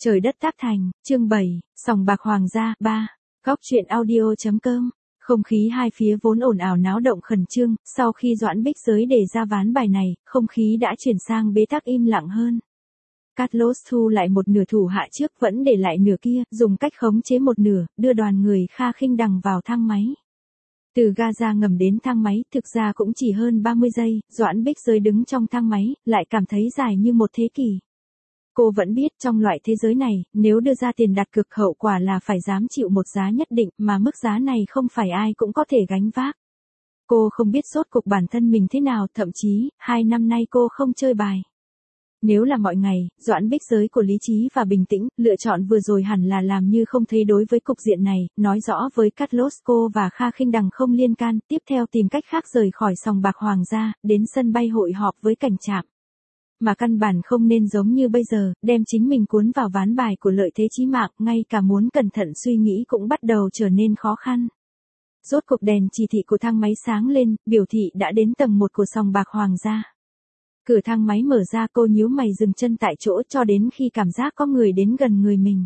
Trời đất tác thành, chương 7, sòng bạc hoàng gia, 3, góc truyện audio.com. Không khí hai phía vốn ồn ào náo động khẩn trương, sau khi Doãn Bích Giới đề ra ván bài này, không khí đã chuyển sang bế tắc im lặng hơn. Carlos thu lại một nửa thủ hạ trước vẫn để lại nửa kia, dùng cách khống chế một nửa, đưa đoàn người Kha Khinh Đằng vào thang máy. Từ ga ra ngầm đến thang máy, thực ra cũng chỉ hơn 30 giây, Doãn Bích Giới đứng trong thang máy, lại cảm thấy dài như một thế kỷ. Cô vẫn biết trong loại thế giới này, nếu đưa ra tiền đặt cược hậu quả là phải dám chịu một giá nhất định mà mức giá này không phải ai cũng có thể gánh vác. Cô không biết rốt cuộc bản thân mình thế nào, thậm chí, 2 năm nay cô không chơi bài. Nếu là mọi ngày, Doãn Bích Giới của lý trí và bình tĩnh, lựa chọn vừa rồi hẳn là làm như không thấy đối với cục diện này, nói rõ với Carlos cô và Kha Khinh Đằng không liên can, tiếp theo tìm cách khác rời khỏi sòng bạc hoàng gia, đến sân bay hội họp với cảnh trạm. Mà căn bản không nên giống như bây giờ, đem chính mình cuốn vào ván bài của lợi thế chí mạng, ngay cả muốn cẩn thận suy nghĩ cũng bắt đầu trở nên khó khăn. Rốt cuộc đèn chỉ thị của thang máy sáng lên, biểu thị đã đến tầng 1 của sòng bạc hoàng gia. Cửa thang máy mở ra, cô nhíu mày dừng chân tại chỗ cho đến khi cảm giác có người đến gần người mình.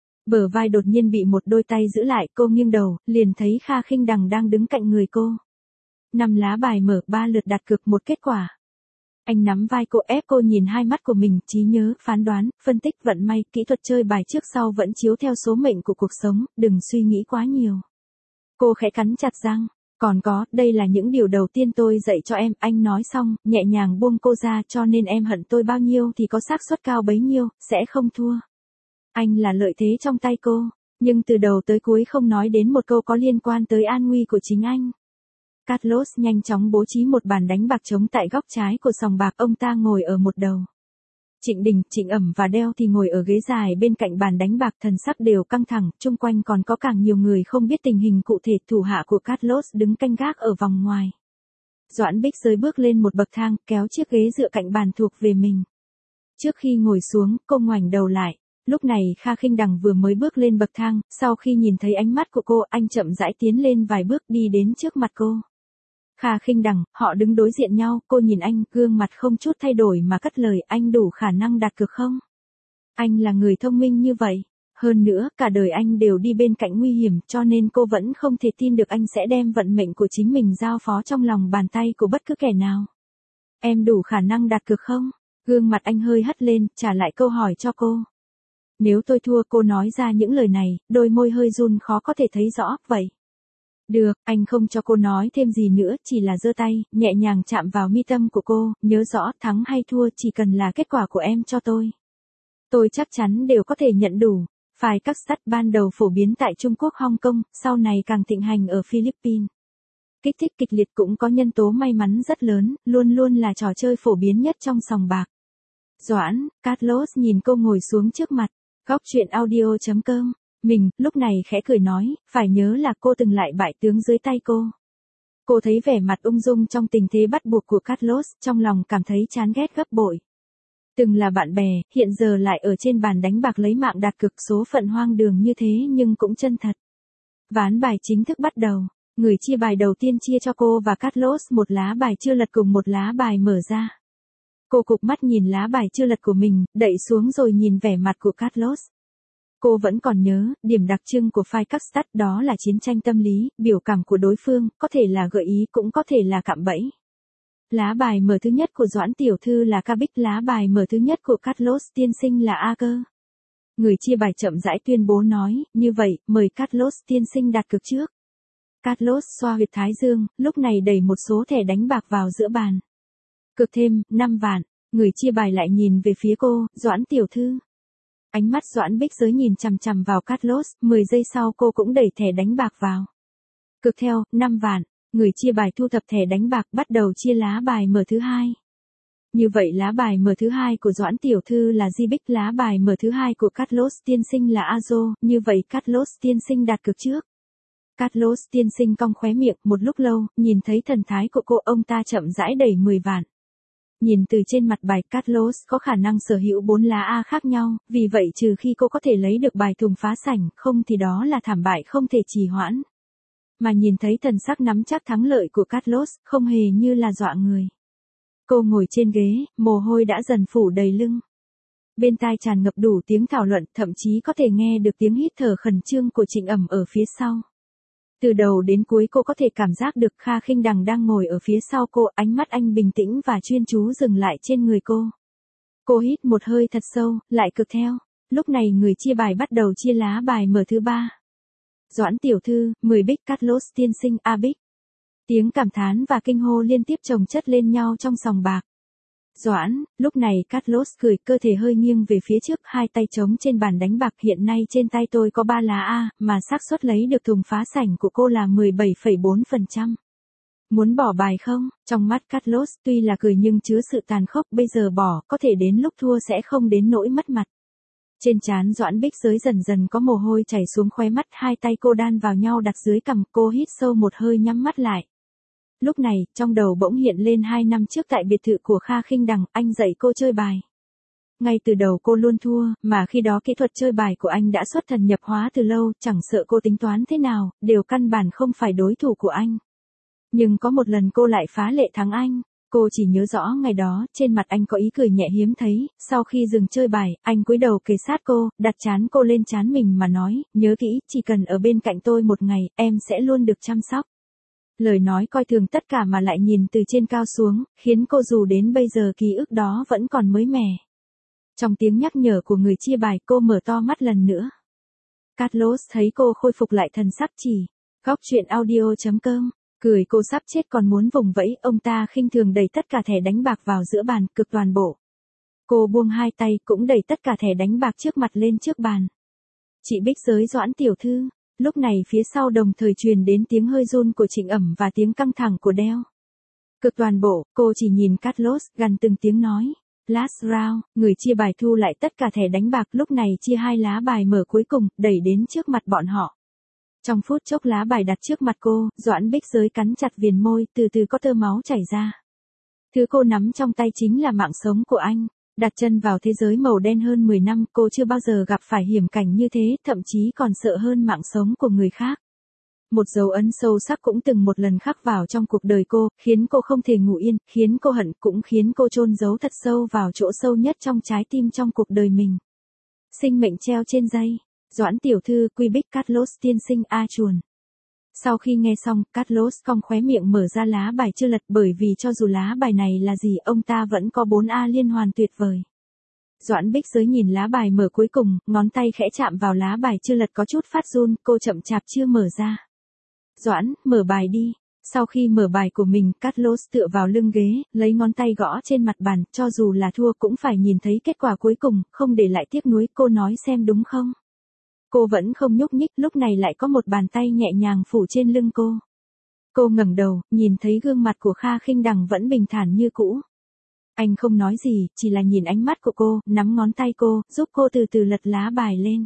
Bờ vai đột nhiên bị một đôi tay giữ lại, cô nghiêng đầu, liền thấy Kha Khinh Đằng đang đứng cạnh người cô. 5 lá bài mở, 3 lượt đặt cược, một kết quả. Anh nắm vai cô ép cô nhìn hai mắt của mình, trí nhớ, phán đoán, phân tích vận may, kỹ thuật chơi bài trước sau vẫn chiếu theo số mệnh của cuộc sống, đừng suy nghĩ quá nhiều. Cô khẽ cắn chặt răng. Còn có, đây là những điều đầu tiên tôi dạy cho em, anh nói xong, nhẹ nhàng buông cô ra, cho nên em hận tôi bao nhiêu thì có xác suất cao bấy nhiêu, sẽ không thua. Anh là lợi thế trong tay cô, nhưng từ đầu tới cuối không nói đến một câu có liên quan tới an nguy của chính anh. Carlos nhanh chóng bố trí một bàn đánh bạc trống tại góc trái của sòng bạc, ông ta ngồi ở một đầu. Trịnh Đình, Trịnh Ẩm và Đeo thì ngồi ở ghế dài bên cạnh bàn đánh bạc, thần sắc đều căng thẳng, chung quanh còn có càng nhiều người không biết tình hình cụ thể, thủ hạ của Carlos đứng canh gác ở vòng ngoài. Doãn Bích Giới bước lên một bậc thang, kéo chiếc ghế dựa cạnh bàn thuộc về mình. Trước khi ngồi xuống, cô ngoảnh đầu lại. Lúc này Kha Khinh Đằng vừa mới bước lên bậc thang, sau khi nhìn thấy ánh mắt của cô, anh chậm rãi tiến lên vài bước đi đến trước mặt cô. Kha Khinh Đằng, họ đứng đối diện nhau, cô nhìn anh, gương mặt không chút thay đổi mà cất lời, anh đủ khả năng đặt cược không? Anh là người thông minh như vậy. Hơn nữa, cả đời anh đều đi bên cạnh nguy hiểm, cho nên cô vẫn không thể tin được anh sẽ đem vận mệnh của chính mình giao phó trong lòng bàn tay của bất cứ kẻ nào. Em đủ khả năng đặt cược không? Gương mặt anh hơi hất lên, trả lại câu hỏi cho cô. Nếu tôi thua, cô nói ra những lời này, đôi môi hơi run khó có thể thấy rõ, vậy. Được, anh không cho cô nói thêm gì nữa, chỉ là giơ tay, nhẹ nhàng chạm vào mi tâm của cô, nhớ rõ, thắng hay thua chỉ cần là kết quả của em cho tôi. Tôi chắc chắn đều có thể nhận đủ. Phái các sắt ban đầu phổ biến tại Trung Quốc, Hong Kong, sau này càng thịnh hành ở Philippines. Kích thích kịch liệt cũng có nhân tố may mắn rất lớn, luôn luôn là trò chơi phổ biến nhất trong sòng bạc. Doãn, Carlos nhìn cô ngồi xuống trước mặt, góc truyện audio.com. Mình, lúc này khẽ cười nói, phải nhớ là cô từng lại bại tướng dưới tay cô. Cô thấy vẻ mặt ung dung trong tình thế bắt buộc của Carlos, trong lòng cảm thấy chán ghét gấp bội. Từng là bạn bè, hiện giờ lại ở trên bàn đánh bạc lấy mạng đặt cược, số phận hoang đường như thế nhưng cũng chân thật. Ván bài chính thức bắt đầu, người chia bài đầu tiên chia cho cô và Carlos một lá bài chưa lật cùng một lá bài mở ra. Cô cụp mắt nhìn lá bài chưa lật của mình, đậy xuống rồi nhìn vẻ mặt của Carlos. Cô vẫn còn nhớ, điểm đặc trưng của phái các stat đó là chiến tranh tâm lý, biểu cảm của đối phương, có thể là gợi ý cũng có thể là cạm bẫy. Lá bài mở thứ nhất của Doãn tiểu thư là ca bích, lá bài mở thứ nhất của Carlos tiên sinh là A cơ. Người chia bài chậm rãi tuyên bố nói, như vậy, mời Carlos tiên sinh đặt cược trước. Carlos xoa huyệt thái dương, lúc này đẩy một số thẻ đánh bạc vào giữa bàn. Cược thêm, 5 vạn, người chia bài lại nhìn về phía cô, Doãn tiểu thư. Ánh mắt Doãn Bích Giới nhìn chằm chằm vào Carlos, 10 giây sau cô cũng đẩy thẻ đánh bạc vào. Cực theo, 5 vạn, người chia bài thu thập thẻ đánh bạc, bắt đầu chia lá bài mở thứ hai. Như vậy lá bài mở thứ hai của Doãn tiểu thư là Di Bích, lá bài mở thứ hai của Carlos tiên sinh là Azo, như vậy Carlos tiên sinh đặt cược trước. Carlos tiên sinh cong khóe miệng, một lúc lâu, nhìn thấy thần thái của cô, ông ta chậm rãi đẩy 10 vạn. Nhìn từ trên mặt bài, Carlos có khả năng sở hữu 4 lá A khác nhau, vì vậy trừ khi cô có thể lấy được bài thùng phá sảnh, không thì đó là thảm bại không thể trì hoãn. Mà nhìn thấy thần sắc nắm chắc thắng lợi của Carlos, không hề như là dọa người. Cô ngồi trên ghế, mồ hôi đã dần phủ đầy lưng. Bên tai tràn ngập đủ tiếng thảo luận, thậm chí có thể nghe được tiếng hít thở khẩn trương của Trịnh Ẩm ở phía sau. Từ đầu đến cuối cô có thể cảm giác được Kha Khinh Đằng đang ngồi ở phía sau cô, ánh mắt anh bình tĩnh và chuyên chú dừng lại trên người cô. Cô hít một hơi thật sâu, lại cực theo. Lúc này người chia bài bắt đầu chia lá bài mở thứ 3. Doãn tiểu thư, 10 bích Carlos tiên sinh A bích. Tiếng cảm thán và kinh hô liên tiếp chồng chất lên nhau trong sòng bạc. Doãn, lúc này Carlos cười, cơ thể hơi nghiêng về phía trước, hai tay trống trên bàn đánh bạc. Hiện nay trên tay tôi có 3 lá A, mà xác suất lấy được thùng phá sảnh của cô là 17,4%. Muốn bỏ bài không? Trong mắt Carlos tuy là cười nhưng chứa sự tàn khốc, bây giờ bỏ, có thể đến lúc thua sẽ không đến nỗi mất mặt. Trên trán Doãn Bích Giới dần dần có mồ hôi chảy xuống khóe mắt, hai tay cô đan vào nhau đặt dưới cằm, cô hít sâu một hơi nhắm mắt lại. Lúc này, trong đầu bỗng hiện lên 2 năm trước tại biệt thự của Kha Khinh Đằng, anh dạy cô chơi bài. Ngay từ đầu cô luôn thua, mà khi đó kỹ thuật chơi bài của anh đã xuất thần nhập hóa từ lâu, chẳng sợ cô tính toán thế nào, đều căn bản không phải đối thủ của anh. Nhưng có một lần cô lại phá lệ thắng anh. Cô chỉ nhớ rõ ngày đó, trên mặt anh có ý cười nhẹ hiếm thấy, sau khi dừng chơi bài, anh cúi đầu kề sát cô, đặt trán cô lên trán mình mà nói, nhớ kỹ, chỉ cần ở bên cạnh tôi một ngày, em sẽ luôn được chăm sóc. Lời nói coi thường tất cả mà lại nhìn từ trên cao xuống, khiến cô dù đến bây giờ ký ức đó vẫn còn mới mẻ. Trong tiếng nhắc nhở của người chia bài, cô mở to mắt lần nữa. Carlos thấy cô khôi phục lại thần sắc chỉ. Góc truyện audio.com. Cười cô sắp chết còn muốn vùng vẫy, ông ta khinh thường đẩy tất cả thẻ đánh bạc vào giữa bàn, cực toàn bộ. Cô buông hai tay, cũng đẩy tất cả thẻ đánh bạc trước mặt lên trước bàn. Chị Bích Giới Doãn tiểu thư. Lúc này phía sau đồng thời truyền đến tiếng hơi run của Trịnh Ẩm và tiếng căng thẳng của Đeo. Cực toàn bộ, cô chỉ nhìn Carlos, gần từng tiếng nói. Last round, người chia bài thu lại tất cả thẻ đánh bạc, lúc này chia 2 lá bài mở cuối cùng, đẩy đến trước mặt bọn họ. Trong phút chốc lá bài đặt trước mặt cô, Doãn Bích Giới cắn chặt viền môi, từ từ có tơ máu chảy ra. Thứ cô nắm trong tay chính là mạng sống của anh. Đặt chân vào thế giới màu đen hơn 10 năm, cô chưa bao giờ gặp phải hiểm cảnh như thế, thậm chí còn sợ hơn mạng sống của người khác. Một dấu ấn sâu sắc cũng từng một lần khắc vào trong cuộc đời cô, khiến cô không thể ngủ yên, khiến cô hận, cũng khiến cô chôn giấu thật sâu vào chỗ sâu nhất trong trái tim trong cuộc đời mình. Sinh mệnh treo trên dây. Doãn tiểu thư, quy bích Carlos tiên sinh A chuồn. Sau khi nghe xong, Carlos cong khóe miệng mở ra lá bài chưa lật, bởi vì cho dù lá bài này là gì, ông ta vẫn có 4A liên hoàn tuyệt vời. Doãn Bích Giới nhìn lá bài mở cuối cùng, ngón tay khẽ chạm vào lá bài chưa lật có chút phát run, cô chậm chạp chưa mở ra. Doãn, mở bài đi. Sau khi mở bài của mình, Carlos tựa vào lưng ghế, lấy ngón tay gõ trên mặt bàn, cho dù là thua cũng phải nhìn thấy kết quả cuối cùng, không để lại tiếc nuối, cô nói xem đúng không? Cô vẫn không nhúc nhích, lúc này lại có một bàn tay nhẹ nhàng phủ trên lưng cô. Cô ngẩng đầu, nhìn thấy gương mặt của Kha Khinh Đằng vẫn bình thản như cũ. Anh không nói gì, chỉ là nhìn ánh mắt của cô, nắm ngón tay cô, giúp cô từ từ lật lá bài lên.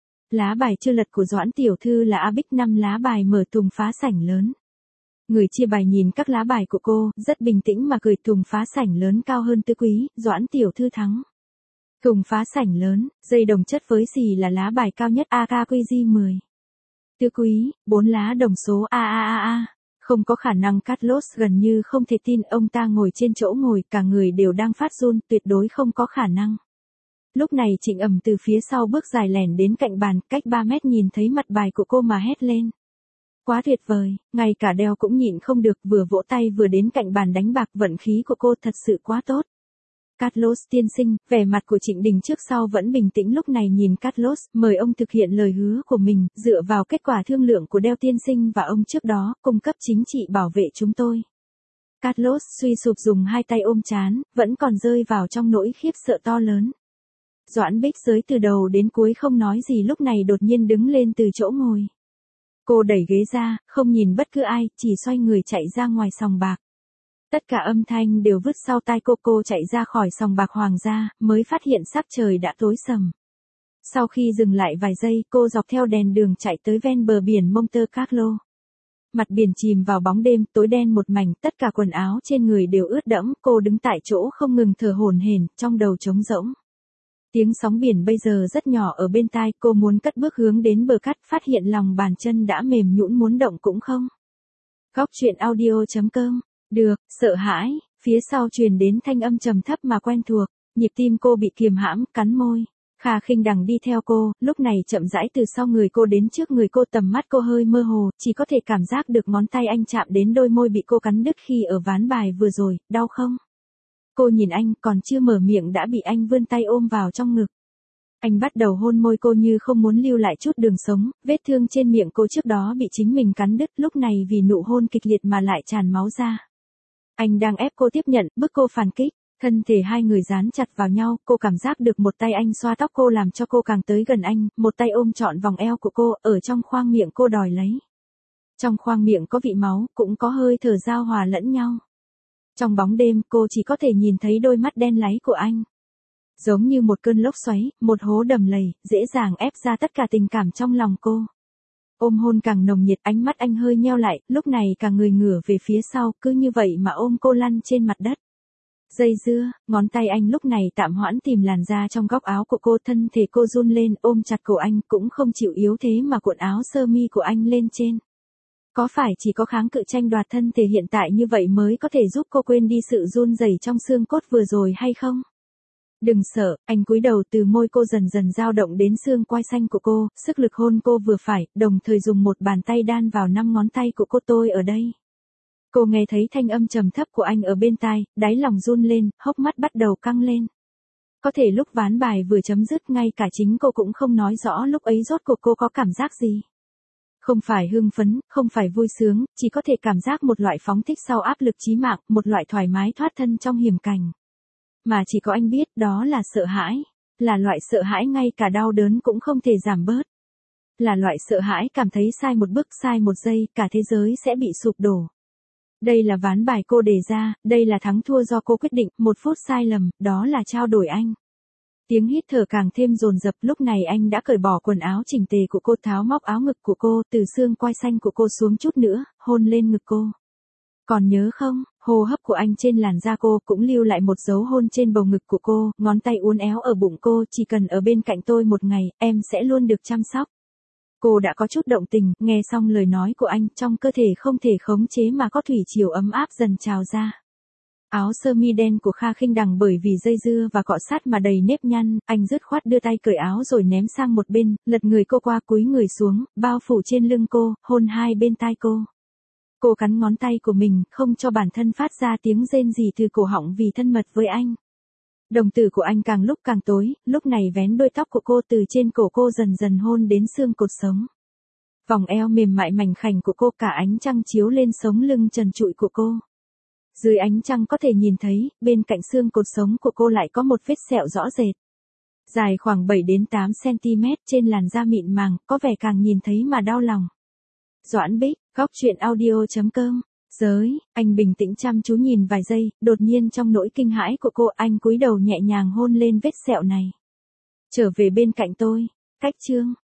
Lá bài chưa lật của Doãn tiểu thư là A bích, 5 lá bài mở thùng phá sảnh lớn. Người chia bài nhìn các lá bài của cô, rất bình tĩnh mà cười, thùng phá sảnh lớn cao hơn Tứ Quý, Doãn tiểu thư thắng. Thùng phá sảnh lớn, dây đồng chất với xì là lá bài cao nhất AKQG 10. Tứ Quý, 4 lá đồng số AAAA. Không có khả năng, Carlos gần như không thể tin, ông ta ngồi trên chỗ ngồi, cả người đều đang phát run, tuyệt đối không có khả năng. Lúc này Trịnh Ẩm từ phía sau bước dài lẻn đến cạnh bàn, cách 3 mét nhìn thấy mặt bài của cô mà hét lên. Quá tuyệt vời, ngay cả Đeo cũng nhịn không được, vừa vỗ tay vừa đến cạnh bàn đánh bạc, vận khí của cô thật sự quá tốt. Carlos tiên sinh, vẻ mặt của Trịnh Đình trước sau vẫn bình tĩnh, lúc này nhìn Carlos, mời ông thực hiện lời hứa của mình, dựa vào kết quả thương lượng của Đeo tiên sinh và ông trước đó, cung cấp chính trị bảo vệ chúng tôi. Carlos suy sụp dùng hai tay ôm trán, vẫn còn rơi vào trong nỗi khiếp sợ to lớn. Doãn Bích Giới từ đầu đến cuối không nói gì, lúc này đột nhiên đứng lên từ chỗ ngồi. Cô đẩy ghế ra, không nhìn bất cứ ai, chỉ xoay người chạy ra ngoài sòng bạc. Tất cả âm thanh đều vứt sau tai cô chạy ra khỏi sòng bạc Hoàng gia, mới phát hiện sắc trời đã tối sầm. Sau khi dừng lại vài giây, cô dọc theo đèn đường chạy tới ven bờ biển Monte Carlo. Mặt biển chìm vào bóng đêm, tối đen một mảnh, tất cả quần áo trên người đều ướt đẫm, cô đứng tại chỗ không ngừng thở hổn hển, trong đầu trống rỗng. Tiếng sóng biển bây giờ rất nhỏ ở bên tai, cô muốn cất bước hướng đến bờ cát, phát hiện lòng bàn chân đã mềm nhũn muốn động cũng không. Góc truyện audio.com. Được, sợ hãi, phía sau truyền đến thanh âm trầm thấp mà quen thuộc. Nhịp tim cô bị kiềm hãm, cắn môi. Kha Khinh Đằng đi theo cô, lúc này chậm rãi từ sau người cô đến trước người cô, tầm mắt cô hơi mơ hồ, chỉ có thể cảm giác được ngón tay anh chạm đến đôi môi bị cô cắn đứt khi ở ván bài vừa rồi, đau không? Cô nhìn anh, còn chưa mở miệng đã bị anh vươn tay ôm vào trong ngực. Anh bắt đầu hôn môi cô như không muốn lưu lại chút đường sống, vết thương trên miệng cô trước đó bị chính mình cắn đứt, lúc này vì nụ hôn kịch liệt mà lại tràn máu ra. Anh đang ép cô tiếp nhận, bức cô phản kích. Thân thể hai người dán chặt vào nhau, cô cảm giác được một tay anh xoa tóc cô làm cho cô càng tới gần anh, một tay ôm trọn vòng eo của cô, ở trong khoang miệng cô đòi lấy. Trong khoang miệng có vị máu, cũng có hơi thở giao hòa lẫn nhau. Trong bóng đêm, cô chỉ có thể nhìn thấy đôi mắt đen láy của anh. Giống như một cơn lốc xoáy, một hố đầm lầy, dễ dàng ép ra tất cả tình cảm trong lòng cô. Ôm hôn càng nồng nhiệt, ánh mắt anh hơi nheo lại, lúc này cả người ngửa về phía sau, cứ như vậy mà ôm cô lăn trên mặt đất. Dây dưa, ngón tay anh lúc này tạm hoãn tìm làn da trong góc áo của cô, thân thể cô run lên, ôm chặt cổ anh, cũng không chịu yếu thế mà cuộn áo sơ mi của anh lên trên. Có phải chỉ có kháng cự tranh đoạt thân thể hiện tại như vậy mới có thể giúp cô quên đi sự run rẩy trong xương cốt vừa rồi hay không? Đừng sợ, anh cúi đầu, từ môi cô dần dần dao động đến xương quai xanh của cô, sức lực hôn cô vừa phải, đồng thời dùng một bàn tay đan vào 5 ngón tay của cô. Tôi ở đây. Cô nghe thấy thanh âm trầm thấp của anh ở bên tai, đáy lòng run lên, hốc mắt bắt đầu căng lên. Có thể lúc ván bài vừa chấm dứt, ngay cả chính cô cũng không nói rõ lúc ấy rốt cuộc cô có cảm giác gì. Không phải hưng phấn, không phải vui sướng, chỉ có thể cảm giác một loại phóng thích sau áp lực chí mạng, một loại thoải mái thoát thân trong hiểm cảnh. Mà chỉ có anh biết, đó là sợ hãi. Là loại sợ hãi ngay cả đau đớn cũng không thể giảm bớt. Là loại sợ hãi cảm thấy sai một bước, sai một giây, cả thế giới sẽ bị sụp đổ. Đây là ván bài cô đề ra, đây là thắng thua do cô quyết định, 1 phút sai lầm, đó là trao đổi anh. Tiếng hít thở càng thêm dồn dập, lúc này anh đã cởi bỏ quần áo chỉnh tề của cô, tháo móc áo ngực của cô, từ xương quai xanh của cô xuống chút nữa, hôn lên ngực cô. Còn nhớ không, hô hấp của anh trên làn da cô cũng lưu lại một dấu hôn trên bầu ngực của cô, ngón tay uốn éo ở bụng cô, chỉ cần ở bên cạnh tôi một ngày, em sẽ luôn được chăm sóc. Cô đã có chút động tình, nghe xong lời nói của anh, trong cơ thể không thể khống chế mà có thủy triều ấm áp dần trào ra. Áo sơ mi đen của Kha Khinh Đằng bởi vì dây dưa và cọ sát mà đầy nếp nhăn, anh dứt khoát đưa tay cởi áo rồi ném sang một bên, lật người cô qua, cúi người xuống, bao phủ trên lưng cô, hôn hai bên tai cô. Cô cắn ngón tay của mình, không cho bản thân phát ra tiếng rên rỉ từ cổ họng vì thân mật với anh. Đồng tử của anh càng lúc càng tối, lúc này vén đuôi tóc của cô từ trên cổ cô dần dần hôn đến xương cột sống. Vòng eo mềm mại mảnh khảnh của cô, cả ánh trăng chiếu lên sống lưng trần trụi của cô. Dưới ánh trăng có thể nhìn thấy, bên cạnh xương cột sống của cô lại có một vết sẹo rõ rệt. Dài khoảng 7 đến 8 cm trên làn da mịn màng, có vẻ càng nhìn thấy mà đau lòng. Doãn Bích, góc truyện audio.com. Giới, anh bình tĩnh chăm chú nhìn vài giây, đột nhiên trong nỗi kinh hãi của cô, anh cúi đầu nhẹ nhàng hôn lên vết sẹo này. Trở về bên cạnh tôi. Cách chương.